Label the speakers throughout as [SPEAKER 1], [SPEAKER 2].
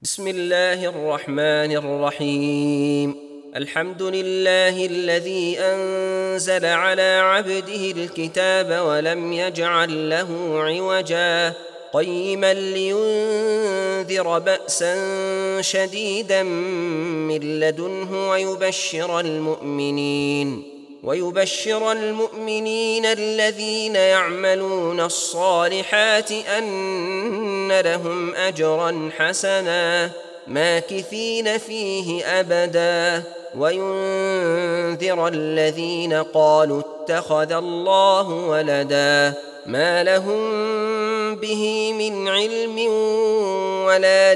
[SPEAKER 1] بسم الله الرحمن الرحيم. الحمد لله الذي أنزل على عبده الكتاب ولم يجعل له عوجا قيما لينذر بأسا شديدا من لدنه ويبشر المؤمنين الذين يعملون الصالحات أن لهم أجرا حسنا ماكثين فيه أبدا وينذر الذين قالوا اتخذ الله ولدا ما لهم به من علم ولا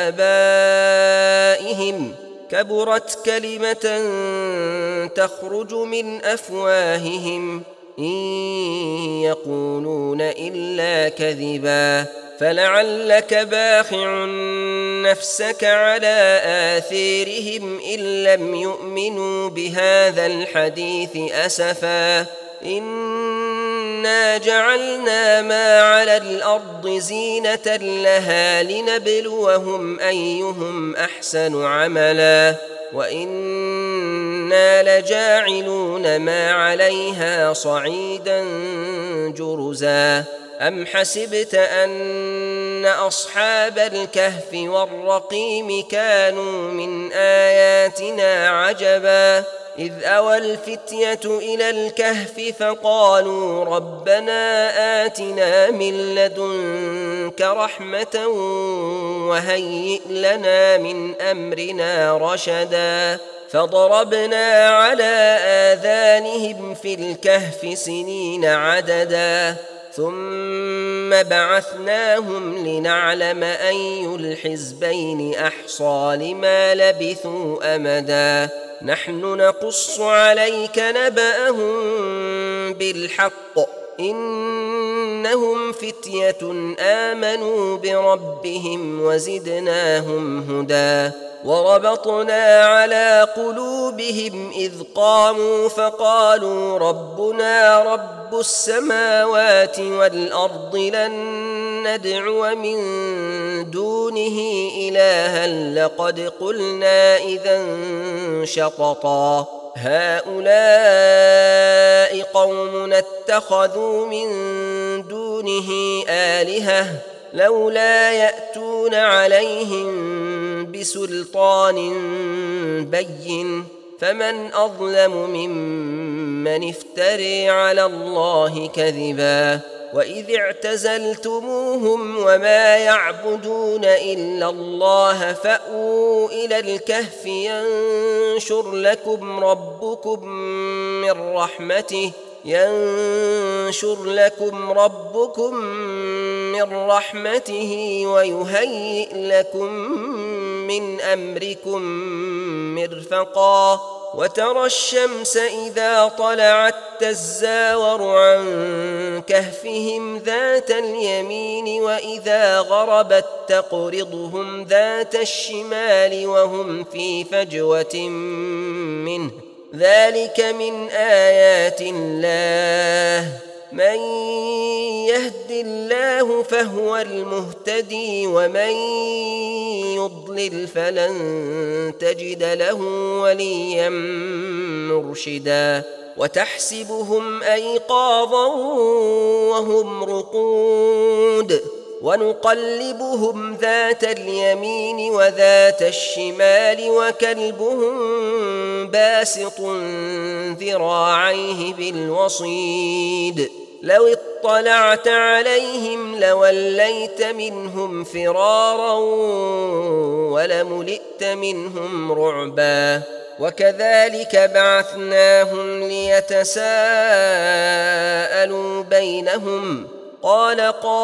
[SPEAKER 1] لآبائهم كبرت كلمة تخرج من أفواههم إن يقولون إلا كذبا فلعلك باخع نفسك على آثارهم إن لم يؤمنوا بهذا الحديث أسفا إنا جعلنا ما على الأرض زينة لها لنبلوهم أيهم أحسن عملا وإنا لجاعلون ما عليها صعيدا جرزا أم حسبت أن أصحاب الكهف والرقيم كانوا من آياتنا عجبا إذ أوى الفتية إلى الكهف فقالوا ربنا آتنا من لدنك رحمة وهيئ لنا من أمرنا رشدا فضربنا على آذانهم في الكهف سنين عددا ثم بعثناهم لنعلم أي الحزبين أحصى لما لبثوا أمدا نحن نقص عليك نبأهم بالحق إنهم فتية آمنوا بربهم وزدناهم هدى وربطنا على قلوبهم إذ قاموا فقالوا ربنا رب السماوات والأرض لن ندعو من دونه إلها لقد قلنا إذا شططا هؤلاء قوم اتخذوا من دونه آلهة لولا يأتون عليهم بسلطان بين فمن أظلم ممن افتري على الله كذبا وإذ اعتزلتموهم وما يعبدون إلا الله فأووا إلى الكهف ينشر لكم ربكم من رحمته ويهيئ لكم من أمركم مرفقا وترى الشمس إذا طلعت تزاور عن كهفهم ذات اليمين وإذا غربت تقرضهم ذات الشمال وهم في فجوة منه ذلك من آيات الله من يهد الله فهو المهتدي ومن يضلل فلن تجد له وليا مرشدا وتحسبهم أيقاظا وهم رقود ونقلبهم ذات اليمين وذات الشمال وكلبهم باسط ذراعيه بالوصيد لو اطلعت عليهم لوليت منهم فرارا ولملئت منهم رعبا وكذلك بعثناهم ليتساءلوا بينهم قال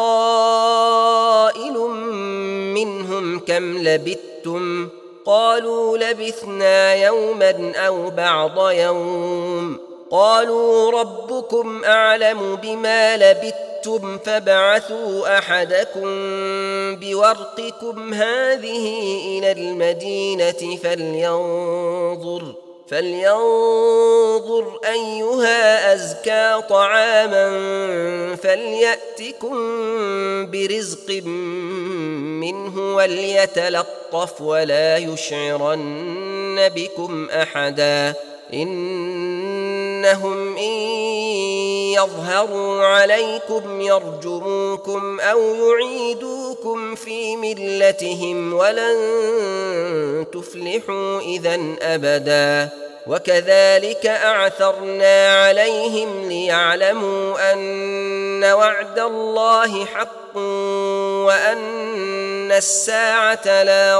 [SPEAKER 1] قائل منهم كم لبثتم قالوا لبثنا يوما أو بعض يوم قالوا ربكم أعلم بما لبثتم فابعثوا أحدكم بورقكم هذه إلى المدينة فلينظر أيها أزكى طعاما فليأتكم يأتكم برزق منه وليتلطف ولا يشعرن بكم أحدا إنهم إن يظهروا عليكم يرجموكم أو يعيدوكم في ملتهم ولن تفلحوا إذن أبدا وكذلك أعثرنا عليهم ليعلموا أن وعد الله حق وأن الساعة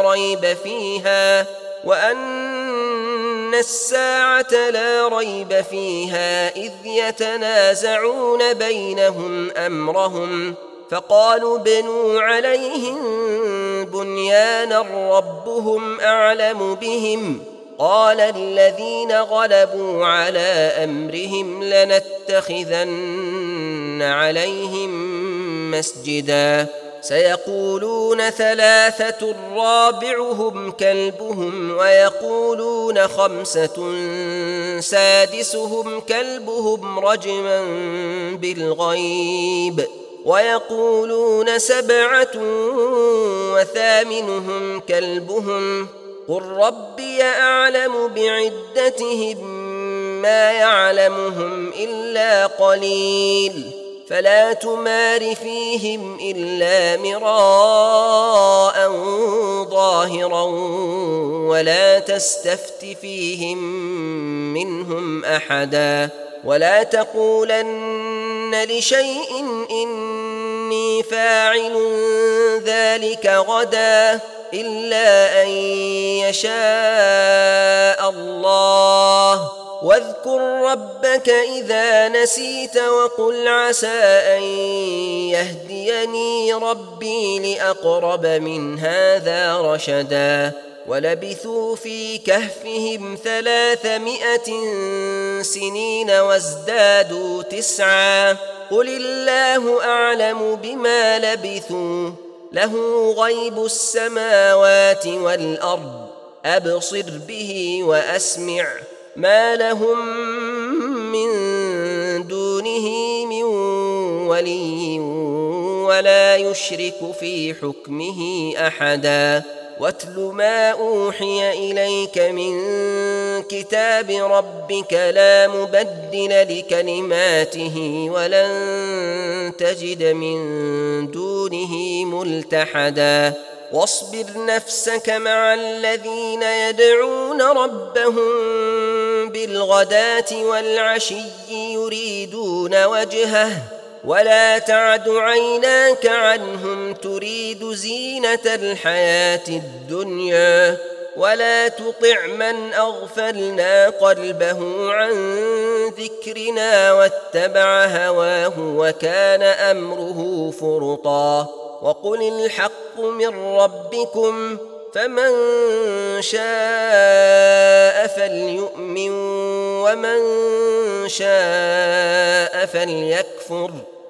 [SPEAKER 1] لا ريب فيها إذ يتنازعون بينهم أمرهم فقالوا بنوا عليهم بنيانا ربهم أعلم بهم قال الذين غلبوا على أمرهم لنتخذن عليهم مسجدا سيقولون ثلاثة رابعهم كلبهم ويقولون خمسة سادسهم كلبهم رجما بالغيب ويقولون سبعة وثامنهم كلبهم قل ربي أعلم بعدتهم ما يعلمهم إلا قليل فلا تمار فيهم إلا مراء ظاهرا ولا تستفت فيهم منهم أحدا ولا تقولن لشيء إني فاعل ذلك غدا إلا أن يشاء الله واذكر ربك إذا نسيت وقل عسى أن يهديني ربي لأقرب من هذا رشدا ولبثوا في كهفهم 300 سنين وازدادوا 9 قل الله أعلم بما لبثوا له غيب السماوات والأرض أبصر به وأسمع ما لهم من دونه من ولي ولا يشرك في حكمه أحدا واتل ما أوحي إليك من كتاب ربك لا مبدل لكلماته ولن تجد من دونه ملتحدا واصبر نفسك مع الذين يدعون ربهم بالغداة والعشي يريدون وجهه ولا تعد عيناك عنهم تريد زينة الحياة الدنيا ولا تطع من أغفلنا قلبه عن ذكرنا واتبع هواه وكان أمره فرطا وقل الحق من ربكم فمن شاء فليؤمن ومن شاء فليكفر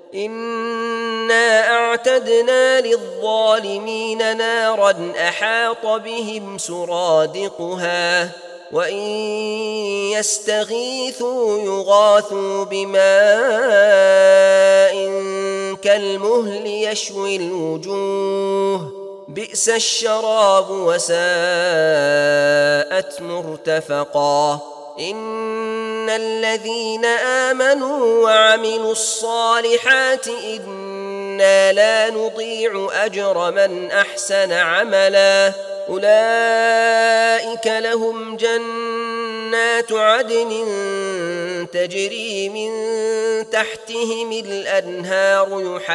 [SPEAKER 1] إنا أعتدنا للظالمين نارا أحاط بهم سرادقها وإن يستغيثوا يغاثوا بماء كالمهل يشوي الوجوه بئس الشراب وساءت مرتفقا إن الذين آمنوا وعملوا الصالحات إنا لا نضيع أجر من أحسن عملا أولئك لهم جنات عدن تجري من تحتهم الأنهار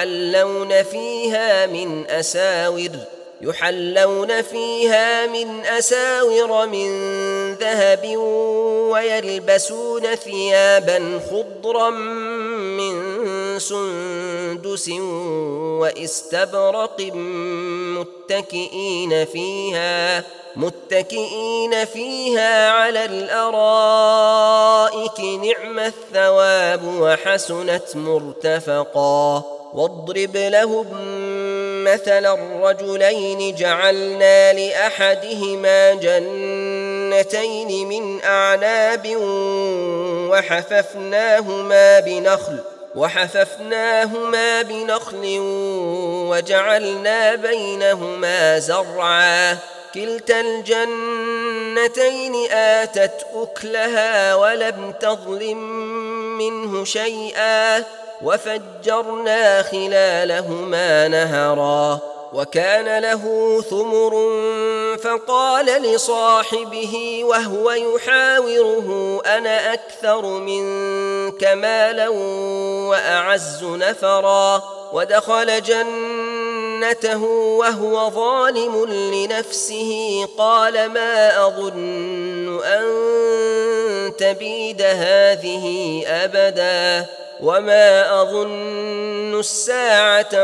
[SPEAKER 1] يحلون فيها من أساور من ذهب ويلبسون ثيابا خضرا من سندس واستبرق متكئين فيها على الأرائك نعم الثواب وحسنت مرتفقا واضرب لهم مثل الرجلين جعلنا لأحدهما جنتين من أعناب وحففناهما بنخل وحففناهما بنخل وجعلنا بينهما زرعا كلتا الجنتين آتت أكلها ولم تظلم منه شيئا وفجرنا خلالهما نهرا وكان له ثمر فقال لصاحبه وهو يحاوره أنا أكثر منك مالا وأعز نفرا ودخل جنته وهو ظالم لنفسه قال ما أظن أن تبيد هذه أبدا وما أظن الساعة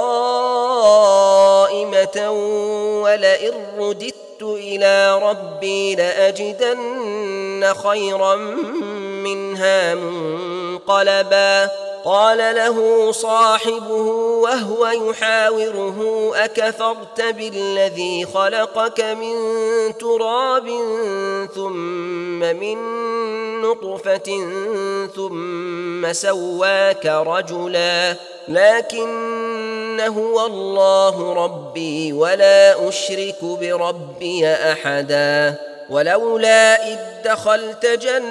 [SPEAKER 1] قائمة ولئن رددت إلى ربي لأجدن خيرا منها منقلبا قال له صاحبه وهو يحاوره أكفرت بالذي خلقك من تراب ثم من نطفة ثم سواك رجلا لكن هو الله ربي ولا أشرك بربي أحدا ولولا إذ دخلت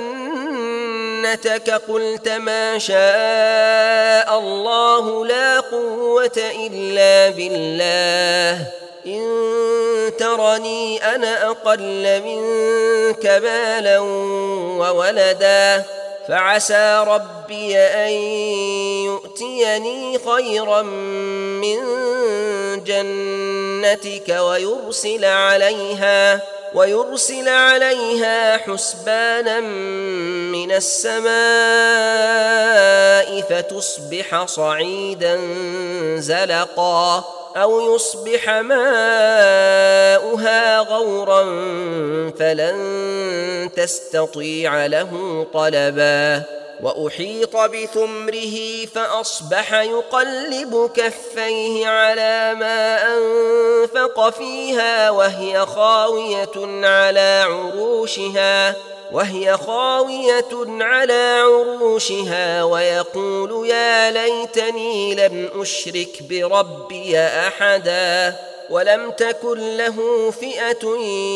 [SPEAKER 1] جنتك قلت ما شاء الله لا قوة إلا بالله إن ترني أنا أقل منك مالا وولدا فعسى ربي أن يؤتيني خيرا من جنتك ويرسل عليها حسبانا من السماء فتصبح صعيدا زلقا أو يصبح ماؤها غورا فلن تستطيع له طلبا وأحيط بثمره فأصبح يقلب كفيه على ما أنفق فيها وهي خاوية على عروشها ويقول يا ليتني لم أشرك بربي أحدا ولم تكن له فئة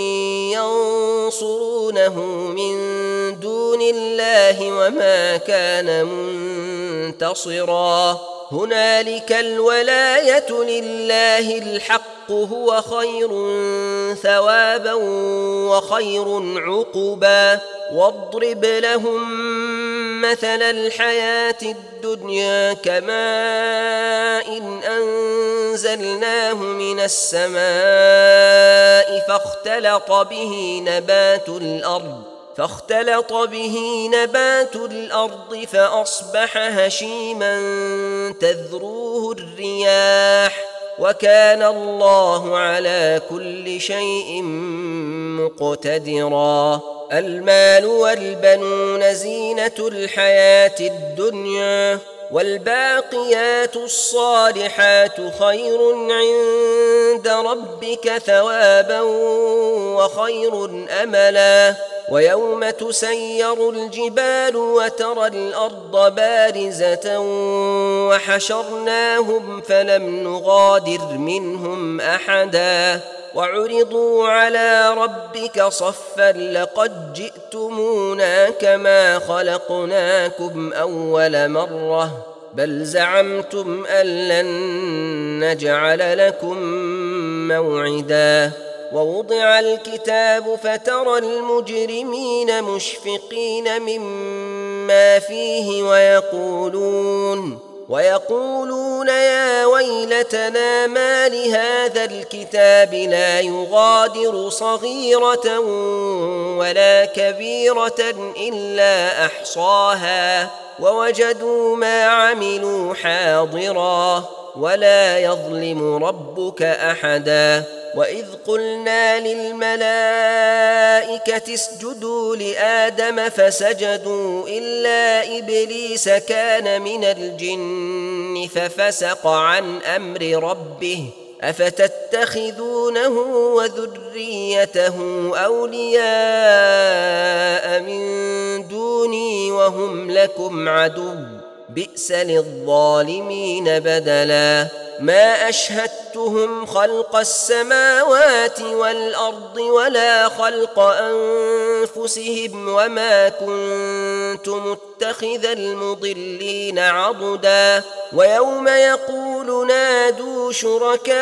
[SPEAKER 1] ينصرونه من دون الله وما كان منتصرا هنالك الولاية لله الحق هو خير ثوابا وخير عقبا واضرب لهم مثل الحياة الدنيا كماء إن أنزلناه من السماء فاختلط به نبات الأرض فأصبح هشيما تذروه الرياح وكان الله على كل شيء مقتدرا المال والبنون زينة الحياة الدنيا والباقيات الصالحات خير عند ربك ثوابا وخير أملا ويوم تسير الجبال وترى الأرض بارزة وحشرناهم فلم نغادر منهم أحدا وعرضوا على ربك صفا لقد جئتمونا كما خلقناكم أول مرة بل زعمتم أن لن نجعل لكم موعدا ووضع الكتاب فترى المجرمين مشفقين مما فيه ويقولون يا ويلتنا ما لهذا الكتاب لا يغادر صغيرة ولا كبيرة إلا أحصاها ووجدوا ما عملوا حاضرا ولا يظلم ربك أحدا وإذ قلنا للملائكة اسجدوا لآدم فسجدوا إلا إبليس كان من الجن ففسق عن أمر ربه أفتتخذونه وذريته أولياء من دوني وهم لكم عدو بئس للظالمين بدلا ما أشهدتهم خلق السماوات والأرض ولا خلق أنفسهم وما كنت متخذ المضلين عضدا ويوم يقول نادوا شركائي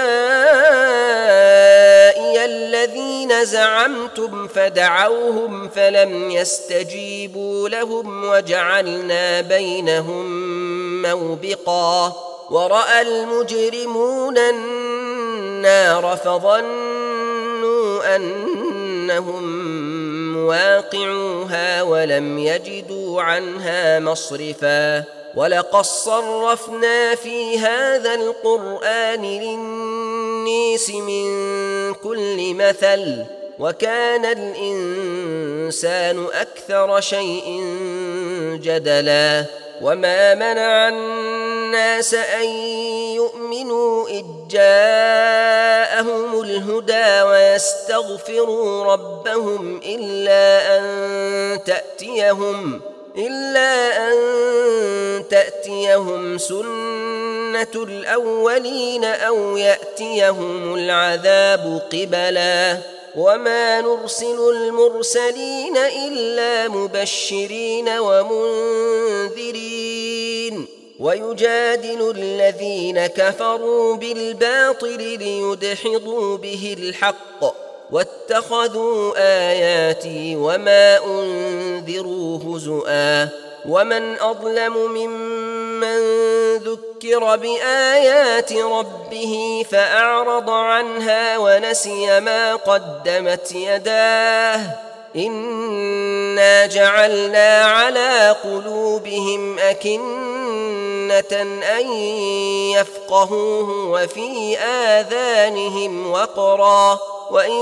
[SPEAKER 1] الذين زعمتم فدعوهم فلم يستجيبوا لهم وجعلنا بينهم موبقا ورأى المجرمون النار فظنوا أنهم مواقعوها ولم يجدوا عنها مصرفا ولقد صرفنا في هذا القرآن للناس من كل مثل وكان الإنسان أكثر شيء جدلا وما منع الناس أن يؤمنوا إذ جاءهم الهدى ويستغفروا ربهم إلا أن تأتيهم سنة الأولين أو يأتيهم العذاب قبلا وما نرسل المرسلين إلا مبشرين ومنذرين ويجادل الذين كفروا بالباطل ليدحضوا به الحق واتخذوا آياتي وما أنذروا هزؤا ومن أظلم ممن ذكر بآيات ربه فأعرض عنها ونسي ما قدمت يداه إنا جعلنا على قلوبهم أكنة أن يفقهوه وفي آذانهم وقرا وإن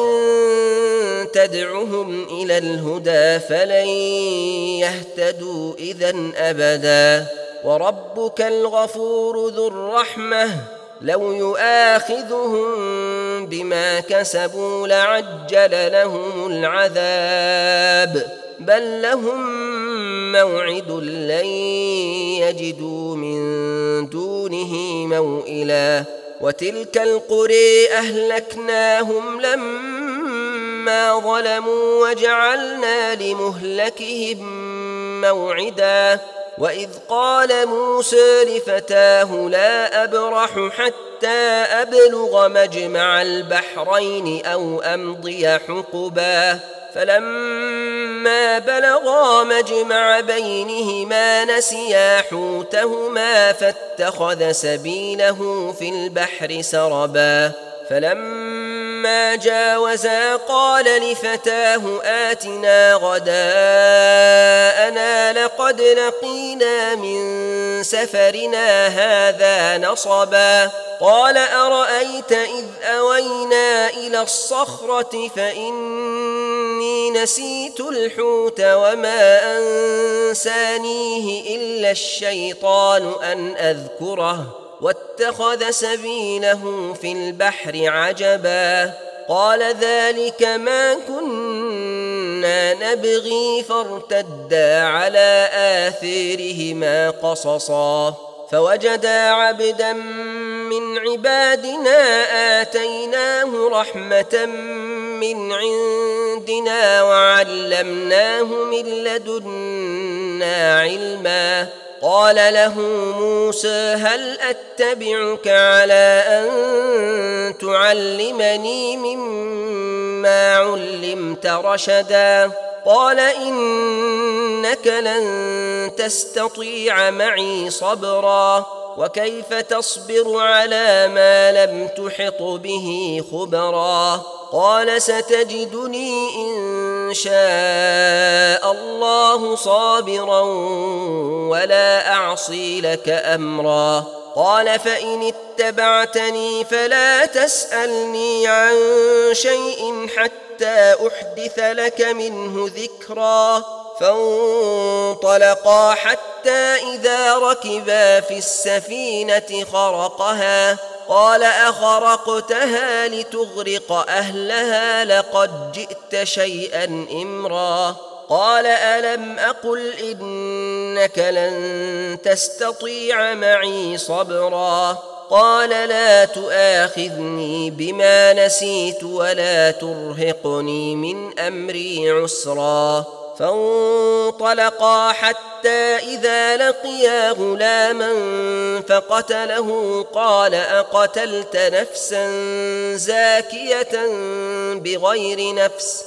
[SPEAKER 1] تدعهم إلى الهدى فلن يهتدوا إذن أبدا وربك الغفور ذو الرحمة لو يؤاخذهم بما كسبوا لعجل لهم العذاب بل لهم موعد لن يجدوا من دونه موئلا وتلك القرى أهلكناهم لما ظلموا وجعلنا لمهلكهم موعدا وإذ قال موسى لفتاه لا أبرح حتى أبلغ مجمع البحرين أو أمضي حقبا فلما بلغا مجمع بينهما نسيا حوتهما فاتخذ سبيله في البحر سربا فلما جاوزا قال لفتاه آتنا غداءنا لقد لقينا من سفرنا هذا نصبا قال أرأيت إذ أوينا إلى الصخرة فإني نسيت الحوت وما أنسانيه إلا الشيطان أن أذكره واتخذ سبيله في البحر عجبا قال ذلك ما كنا نبغي فارتدا على آثارهما قصصا فوجدا عبدا من عبادنا آتيناه رحمة من عندنا وعلمناه من لدنا علما قال له موسى هل أتبعك على أن تعلمني مما علمت رشدا قال إنك لن تستطيع معي صبرا وكيف تصبر على ما لم تحط به خبرا قال ستجدني إن شاء الله صابرا ولا أعصي لك أمرا قال فإن اتبعتني فلا تسألني عن شيء حتى أحدث لك منه ذكرا فانطلقا حتى إذا ركبا في السفينة خرقها قال أخرقتها لتغرق أهلها لقد جئت شيئا إمرا قال ألم أقل إنك لن تستطيع معي صبرا قال لا تؤاخذني بما نسيت ولا ترهقني من أمري عسرا فانطلقا حتى إذا لقيا غلاما فقتله قال أقتلت نفسا زاكية بغير نفس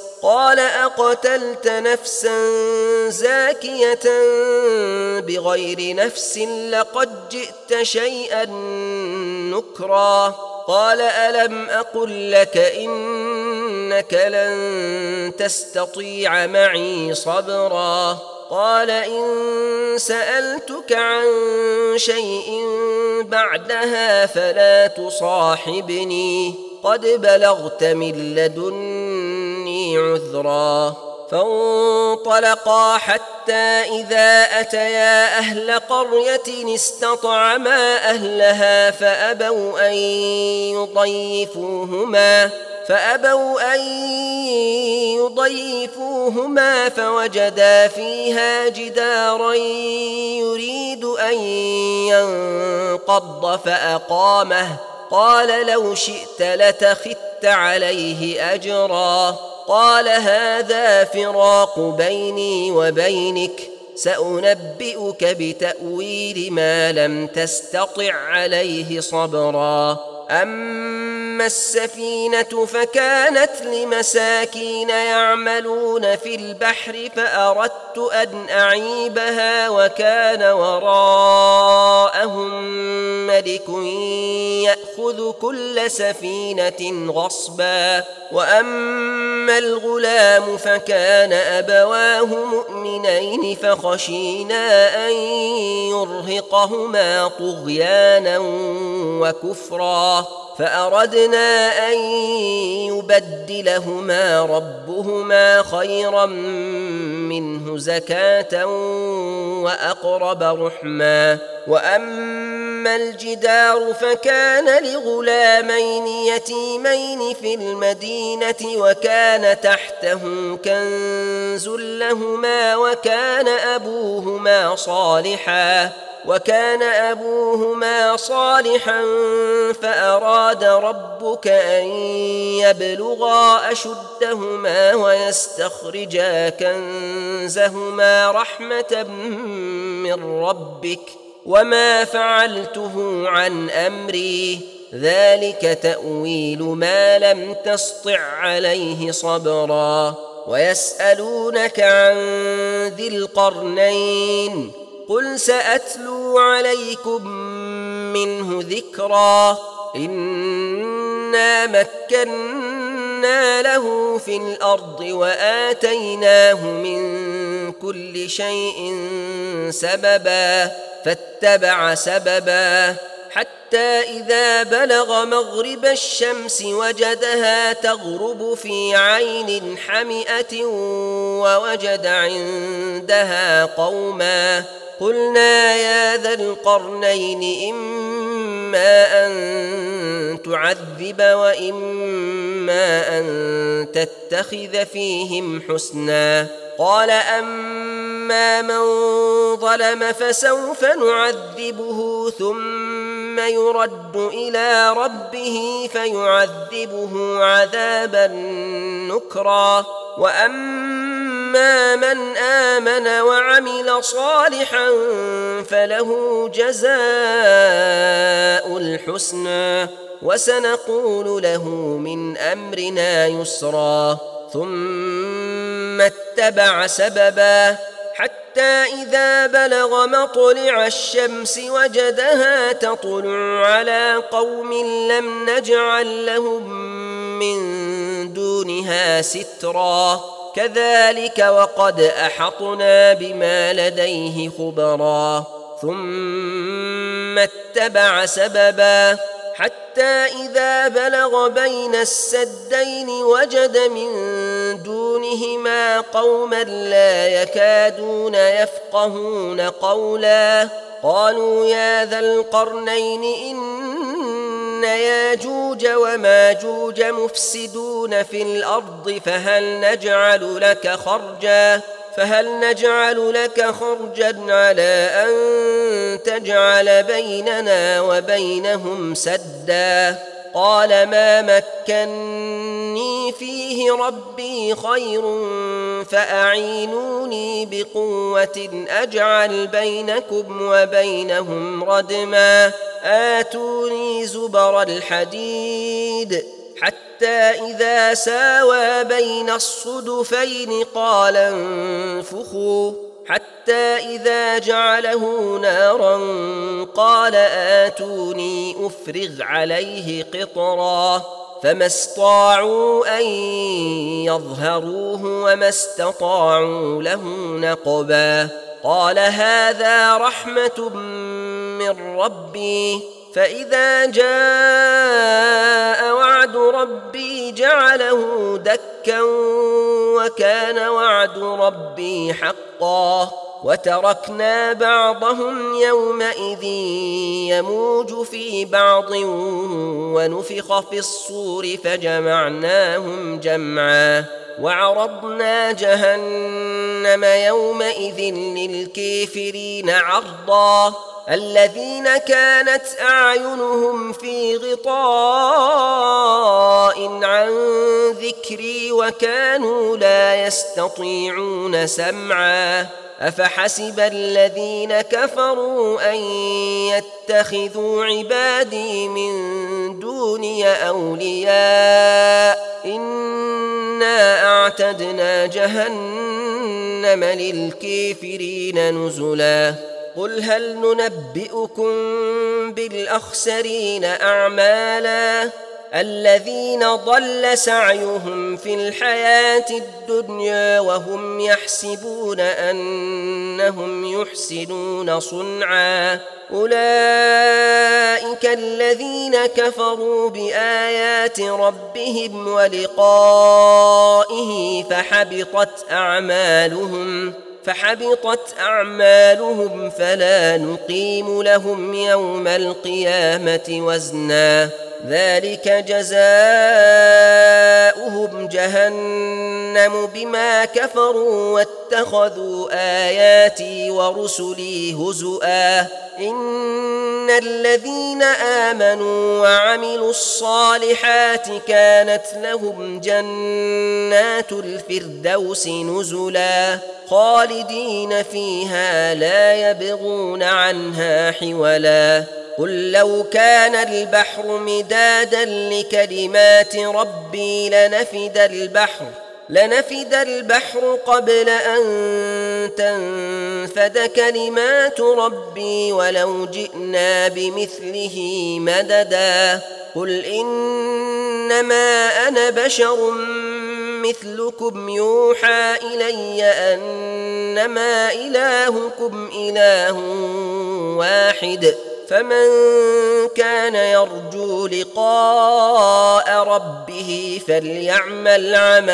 [SPEAKER 1] لقد جئت شيئا نكرا قال ألم أقل لك إنك لن تستطيع معي صبرا قال إن سألتك عن شيء بعدها فلا تصاحبني قد بلغت من لدني عذرا فانطلقا حتى إذا أتيا أهل قرية استطعما أهلها فأبوا أن يضيفوهما فوجدا فيها جدارا يريد أن ينقض فأقامه قال لو شئت لاتخذت عليه أجرا قال هذا فراق بيني وبينك سأنبئك بتأويل ما لم تستطع عليه صبرا أما السفينة فكانت لمساكين يعملون في البحر فأردت أن أعيبها وكان وراءهم ملك يأخذ كل سفينة غصبا وأما الغلام فكان أبواه مؤمنين فخشينا أن يرهقهما طغيانا وكفرا فأردنا أن يبدلهما ربهما خيرا منه زكاة وأقرب رحما وأما الجدار فكان لغلامين يتيمين في المدينة وكان تحته كنز لهما وكان أبوهما صالحا فأراد ربك أن يبلغا أشدهما ويستخرجا كنزهما رحمة من ربك وما فعلته عن أمري ذلك تأويل ما لم تسطع عليه صبرا ويسألونك عن ذي القرنين قل سأتلو عليكم منه ذكرا إنا مكنا له في الأرض وآتيناه من كل شيء سببا فاتبع سببا حتى إذا بلغ مغرب الشمس وجدها تغرب في عين حمئة ووجد عندها قوما قلنا يا ذا القرنين إما أن تعذب وإما أن تتخذ فيهم حسنا قال أما من ظلم فسوف نعذبه ثم يرد إلى ربه فيعذبه عذابا نكرا وأما من آمن وعمل صالحا فله جزاء الحسنى وسنقول له من أمرنا يسرا ثم اتبع سببا حتى إذا بلغ مطلع الشمس وجدها تطلع على قوم لم نجعل لهم من دونها سترا كذلك وقد أحطنا بما لديه خبرا ثم اتبع سببا حتى إذا بلغ بين السدين وجد من دونهما قوما لا يكادون يفقهون قولا قالوا يا ذا القرنين إن ياجوج وماجوج مفسدون في الأرض فهل نجعل لك خرجا فهل نجعل لك خرجا على أن تجعل بيننا وبينهم سدا؟ قال ما مكني فيه ربي خير فأعينوني بقوة أجعل بينكم وبينهم ردما آتوني زبر الحديد حتى إذا ساوى بين الصدفين قال انفخوا حتى إذا جعله نارا قال آتوني أفرغ عليه قطرا فما استطاعوا أن يظهروه وما استطاعوا له نقبا قال هذا رحمة من ربي فإذا جاء وعد ربي جعله دكا وكان وعد ربي حقا وتركنا بعضهم يومئذ يموج في بعض ونفخ في الصور فجمعناهم جمعا وعرضنا جهنم يومئذ للكافرين عرضا الذين كانت أعينهم في غطاء عن ذكري وكانوا لا يستطيعون سمعا أفحسب الذين كفروا أن يتخذوا عبادي من دوني أولياء إنا أعتدنا جهنم للكافرين نزلا قل هل ننبئكم بالأخسرين أعمالا الذين ضل سعيهم في الحياة الدنيا وهم يحسبون أنهم يحسنون صنعا أولئك الذين كفروا بآيات ربهم ولقائه فحبطت أعمالهم فلا نقيم لهم يوم القيامة وزنا ذلك جزاؤهم جهنم بما كفروا واتخذوا آياتي ورسلي هزؤا إن الذين آمنوا وعملوا الصالحات كانت لهم جنات الفردوس نزلا خالدين فيها لا يبغون عنها حولا قل لو كان البحر مدادا لكلمات ربي لنفد البحر قبل أن تنفد كلمات ربي ولو جئنا بمثله مددا قل إنما أنا بشر مثلكم يوحى إلي أنما إلهكم إله واحد فمن كان يرجو لقاء ربه فليعمل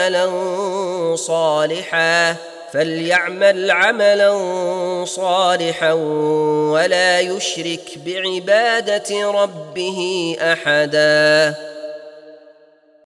[SPEAKER 1] عملا صالحا ولا يشرك بعبادة ربه أحدا